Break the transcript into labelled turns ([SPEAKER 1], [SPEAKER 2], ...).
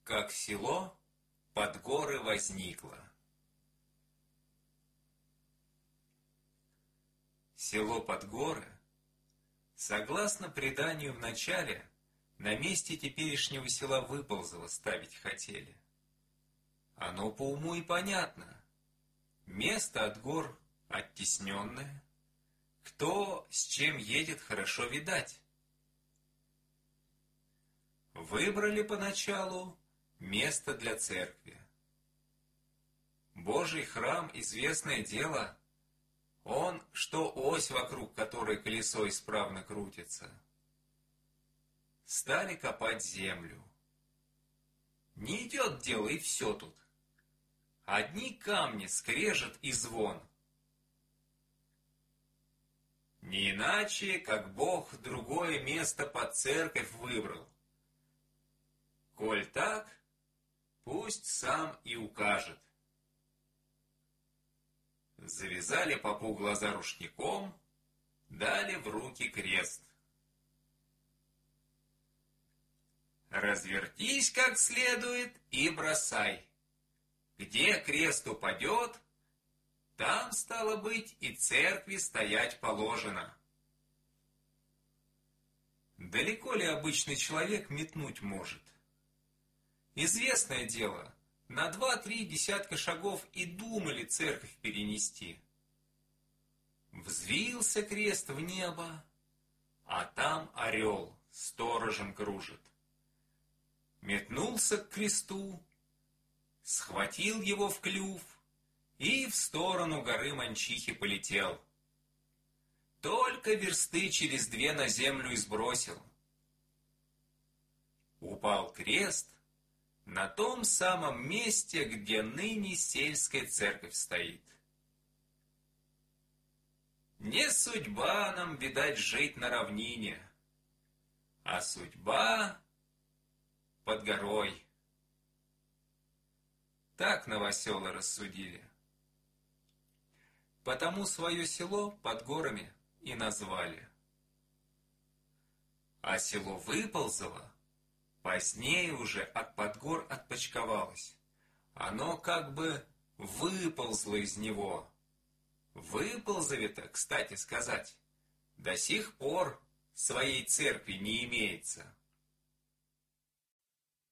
[SPEAKER 1] Как село под горы возникло. Село Подгоры, согласно преданию в начале, на месте теперешнего села Выползово ставить хотели. Оно по уму и понятно. Место от гор оттесненное. Кто с чем едет, хорошо видать. Выбрали поначалу место для церкви. Божий храм, известное дело, он, что ось, вокруг которой колесо исправно крутится. Стали копать землю. Не идет дело, и все тут. Одни камни, скрежет и звон. Не иначе, как Бог другое место под церковь выбрал. Коль так, пусть сам и укажет. Завязали попу глаза рушником, дали в руки крест. Развертись как следует и бросай. Где крест упадет, там, стало быть, и церкви стоять положено. Далеко ли обычный человек метнуть может? Известное дело, на 2-3 десятка шагов и думали церковь перенести. Взвился крест в небо, а там орел сторожем кружит. Метнулся к кресту, схватил его в клюв и в сторону горы Манчихи полетел. Только версты через 2 на землю и сбросил. Упал крест на том самом месте, где ныне сельская церковь стоит. Не судьба нам, видать, жить на равнине, а судьба под горой. Так новоселы рассудили. Потому свое село под горами и назвали. А село Выползово позднее уже от Подгор отпочковалось. Оно как бы выползло из него. В Выползове-то, кстати сказать, до сих пор своей церкви не имеется.